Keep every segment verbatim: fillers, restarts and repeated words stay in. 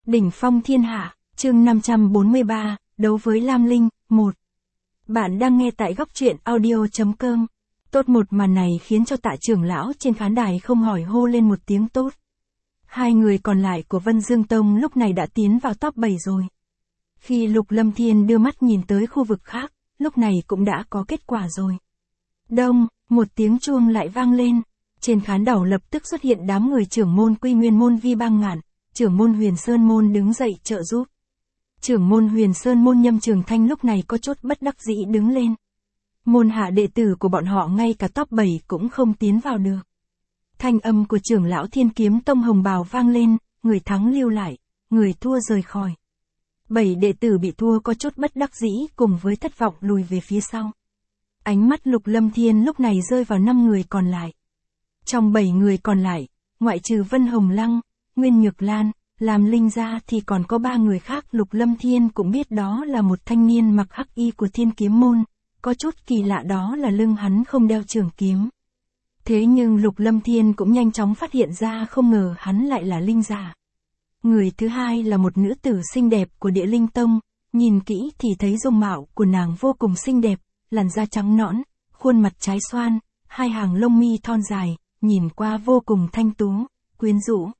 Đỉnh phong thiên hạ, chương năm trăm bốn mươi ba, đấu với Lam Linh, một. Bạn đang nghe tại góc truyện audio.com. Tốt, một màn này khiến cho Tạ trưởng lão trên khán đài không hỏi hô lên một tiếng tốt. Hai người còn lại của Vân Dương Tông lúc này đã tiến vào top bảy rồi. Khi Lục Lâm Thiên đưa mắt nhìn tới khu vực khác, lúc này cũng đã có kết quả rồi. Đông, một tiếng chuông lại vang lên. Trên khán đảo lập tức xuất hiện đám người trưởng môn Quy Nguyên môn Vi Bang Ngạn, trưởng môn Huyền Sơn môn đứng dậy trợ giúp. Trưởng môn Huyền Sơn môn Nhâm Trường Thanh lúc này có chút bất đắc dĩ đứng lên. Môn hạ đệ tử của bọn họ ngay cả top bảy cũng không tiến vào được. Thanh âm của trưởng lão Thiên Kiếm Tông Hồng Bào vang lên, người thắng lưu lại, người thua rời khỏi. Bảy đệ tử bị thua có chút bất đắc dĩ cùng với thất vọng lùi về phía sau. Ánh mắt Lục Lâm Thiên lúc này rơi vào năm người còn lại. Trong bảy người còn lại, ngoại trừ Vân Hồng Lăng, Nguyên Nhược Lan, Lam Linh ra thì còn có ba người khác. Lục Lâm Thiên cũng biết đó là một thanh niên mặc hắc y của Thiên Kiếm môn, có chút kỳ lạ đó là lưng hắn không đeo trường kiếm. Thế nhưng Lục Lâm Thiên cũng nhanh chóng phát hiện ra không ngờ hắn lại là Linh giả. Người thứ hai là một nữ tử xinh đẹp của Địa Linh Tông, nhìn kỹ thì thấy dung mạo của nàng vô cùng xinh đẹp, làn da trắng nõn, khuôn mặt trái xoan, hai hàng lông mi thon dài, nhìn qua vô cùng thanh tú, quyến rũ.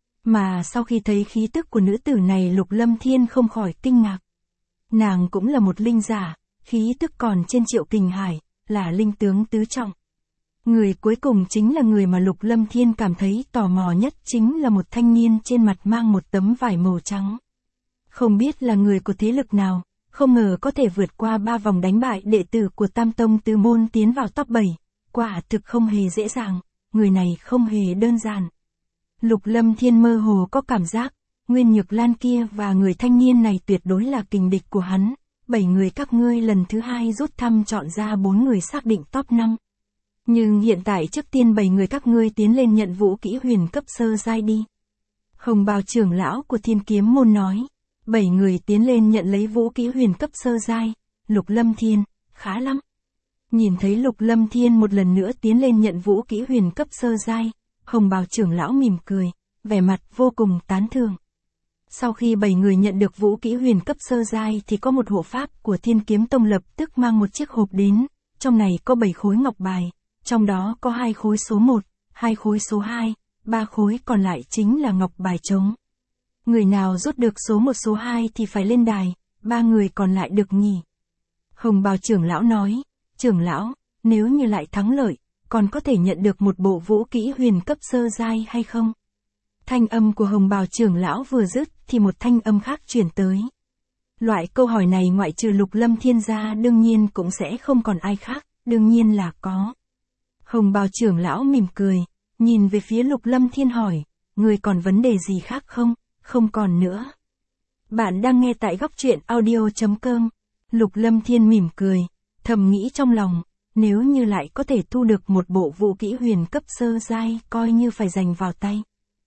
Mà sau khi thấy khí tức của nữ tử này, Lục Lâm Thiên không khỏi kinh ngạc. Nàng cũng là một linh giả, khí tức còn trên Triệu Kình Hải, là linh tướng tứ trọng. Người cuối cùng chính là người mà Lục Lâm Thiên cảm thấy tò mò nhất, chính là một thanh niên trên mặt mang một tấm vải màu trắng. Không biết là người của thế lực nào, không ngờ có thể vượt qua ba vòng đánh bại đệ tử của Tam Tông Tứ Môn tiến vào top bảy, quả thực không hề dễ dàng, người này không hề đơn giản. Lục Lâm Thiên mơ hồ có cảm giác, Nguyên Nhược Lan kia và người thanh niên này tuyệt đối là kình địch của hắn. Bảy người các ngươi lần thứ hai rút thăm chọn ra bốn người xác định top năm. Nhưng hiện tại trước tiên bảy người các ngươi tiến lên nhận vũ kỹ huyền cấp sơ giai đi. Hồng Bào trưởng lão của Thiên Kiếm môn nói. Bảy người tiến lên nhận lấy vũ kỹ huyền cấp sơ giai. Lục Lâm Thiên, khá lắm. Nhìn thấy Lục Lâm Thiên một lần nữa tiến lên nhận vũ kỹ huyền cấp sơ giai, Hồng Bào trưởng lão mỉm cười, vẻ mặt vô cùng tán thưởng. Sau khi bảy người nhận được vũ kỹ huyền cấp sơ giai thì có một hộ pháp của Thiên Kiếm Tông lập tức mang một chiếc hộp đến, trong này có bảy khối ngọc bài, trong đó có hai khối số một, hai khối số hai, ba khối còn lại chính là ngọc bài trống. Người nào rút được số một số hai thì phải lên đài, ba người còn lại được nghỉ. Hồng Bào trưởng lão nói, trưởng lão, nếu như lại thắng lợi, còn có thể nhận được một bộ vũ kỹ huyền cấp sơ giai hay không? Thanh âm của Hồng Bào trưởng lão vừa dứt thì một thanh âm khác chuyển tới. Loại câu hỏi này ngoại trừ Lục Lâm Thiên ra đương nhiên cũng sẽ không còn ai khác, đương nhiên là có. Hồng Bào trưởng lão mỉm cười, nhìn về phía Lục Lâm Thiên hỏi, người còn vấn đề gì khác không? Không còn nữa. Bạn đang nghe tại góc truyện audio.com. Lục Lâm Thiên mỉm cười, thầm nghĩ trong lòng, nếu như lại có thể thu được một bộ vũ kỹ huyền cấp sơ giai, coi như phải giành vào tay.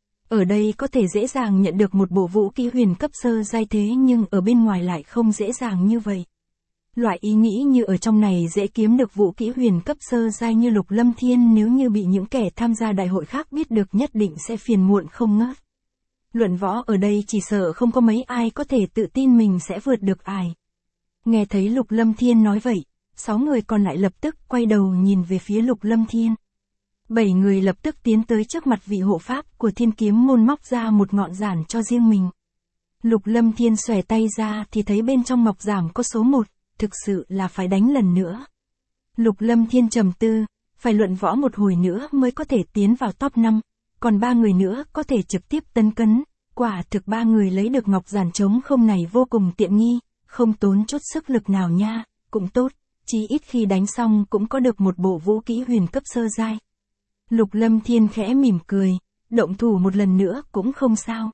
Ở đây có thể dễ dàng nhận được một bộ vũ kỹ huyền cấp sơ giai, thế nhưng ở bên ngoài lại không dễ dàng như vậy. Loại ý nghĩ như ở trong này dễ kiếm được vũ kỹ huyền cấp sơ giai như Lục Lâm Thiên nếu như bị những kẻ tham gia đại hội khác biết được nhất định sẽ phiền muộn không ngớt. Luận võ ở đây chỉ sợ không có mấy ai có thể tự tin mình sẽ vượt được ai. Nghe thấy Lục Lâm Thiên nói vậy, sáu người còn lại lập tức quay đầu nhìn về phía Lục Lâm Thiên. Bảy người lập tức tiến tới trước mặt vị hộ pháp của Thiên Kiếm môn, móc ra một ngọn giản cho riêng mình. Lục Lâm Thiên xòe tay ra thì thấy bên trong ngọc giản có số một, thực sự là phải đánh lần nữa. Lục Lâm Thiên trầm tư, phải luận võ một hồi nữa mới có thể tiến vào top năm, còn ba người nữa có thể trực tiếp tấn cấn. Quả thực ba người lấy được ngọc giản trống không này vô cùng tiện nghi, không tốn chút sức lực nào nha, cũng tốt, chí ít khi đánh xong cũng có được một bộ vũ kỹ huyền cấp sơ giai. Lục Lâm Thiên khẽ mỉm cười, động thủ một lần nữa cũng không sao.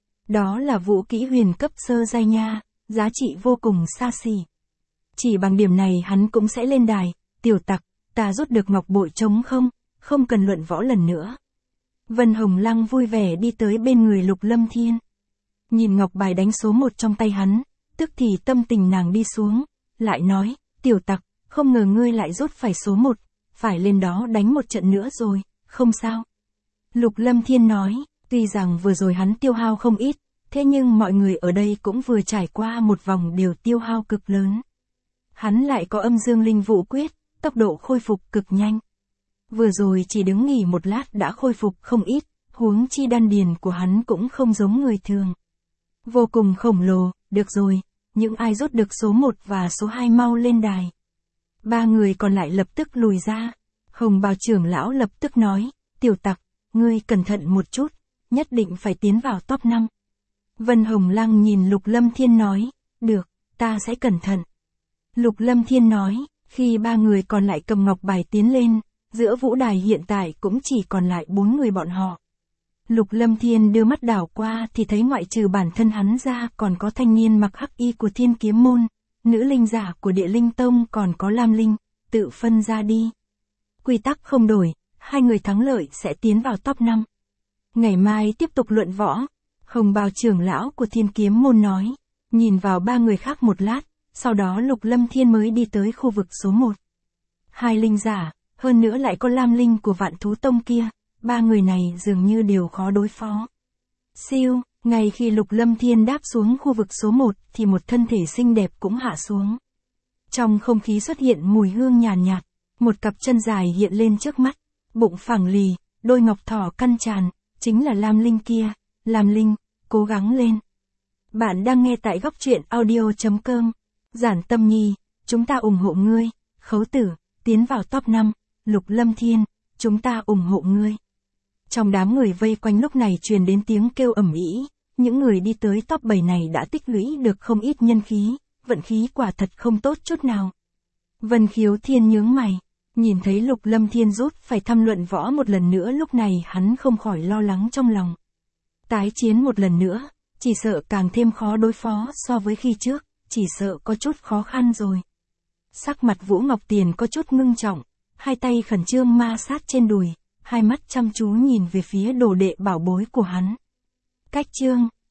Đó là vũ kỹ huyền cấp sơ giai nha, giá trị vô cùng xa xỉ. Chỉ bằng điểm này hắn cũng sẽ lên đài, tiểu tặc, ta rút được ngọc bội trống không, không cần luận võ lần nữa. Vân Hồng Lăng vui vẻ đi tới bên người Lục Lâm Thiên. Nhìn ngọc bài đánh số một trong tay hắn, tức thì tâm tình nàng đi xuống, lại nói, tiểu tặc, không ngờ ngươi lại rút phải số một, phải lên đó đánh một trận nữa rồi, không sao. Lục Lâm Thiên nói, tuy rằng vừa rồi hắn tiêu hao không ít, Thế nhưng mọi người ở đây cũng vừa trải qua một vòng đều tiêu hao cực lớn. Hắn lại có âm dương linh vũ quyết, tốc độ khôi phục cực nhanh. Vừa rồi chỉ đứng nghỉ một lát đã khôi phục không ít, huống chi đan điền của hắn cũng không giống người thường. Vô cùng khổng lồ, được rồi, những ai rút được số một và số hai mau lên đài. Ba người còn lại lập tức lùi ra. Hồng bào trưởng lão lập tức nói, tiểu tặc, ngươi cẩn thận một chút, nhất định phải tiến vào top năm. Vân Hồng Lăng nhìn Lục Lâm Thiên nói, được, ta sẽ cẩn thận. Lục Lâm Thiên nói, khi ba người còn lại cầm ngọc bài tiến lên, giữa vũ đài hiện tại cũng chỉ còn lại bốn người bọn họ. Lục Lâm Thiên đưa mắt đảo qua thì thấy ngoại trừ bản thân hắn ra còn có thanh niên mặc hắc y của Thiên Kiếm Môn, nữ linh giả của Địa Linh Tông còn có Lam Linh, tự phân ra đi. Quy tắc không đổi, hai người thắng lợi sẽ tiến vào top năm. Ngày mai tiếp tục luận võ, Hồng bào trưởng lão của Thiên Kiếm Môn nói, nhìn vào ba người khác một lát, sau đó Lục Lâm Thiên mới đi tới khu vực số một. Hai linh giả, hơn nữa lại có Lam Linh của Vạn Thú Tông kia, ba người này dường như đều khó đối phó. Siêu, ngay khi Lục Lâm Thiên đáp xuống khu vực số một thì một thân thể xinh đẹp cũng hạ xuống. Trong không khí xuất hiện mùi hương nhàn nhạt, nhạt, một cặp chân dài hiện lên trước mắt, bụng phẳng lì, đôi ngọc thỏ căn tràn, chính là Lam Linh kia. Lam Linh, cố gắng lên. Bạn đang nghe tại góc truyện audio chấm com. Giản Tâm Nhi, chúng ta ủng hộ ngươi. Khấu Tử, tiến vào top năm. Lục Lâm Thiên, chúng ta ủng hộ ngươi. Trong đám người vây quanh lúc này truyền đến tiếng kêu ầm ĩ, những người đi tới top bảy này đã tích lũy được không ít nhân khí, vận khí quả thật không tốt chút nào. Vân Khiếu Thiên nhướng mày, nhìn thấy Lục Lâm Thiên rút phải thăm luận võ một lần nữa, lúc này hắn không khỏi lo lắng trong lòng. Tái chiến một lần nữa, chỉ sợ càng thêm khó đối phó so với khi trước, chỉ sợ có chút khó khăn rồi. Sắc mặt Vũ Ngọc Tiền có chút ngưng trọng, hai tay khẩn trương ma sát trên đùi, hai mắt chăm chú nhìn về phía đồ đệ bảo bối của hắn. Cách chương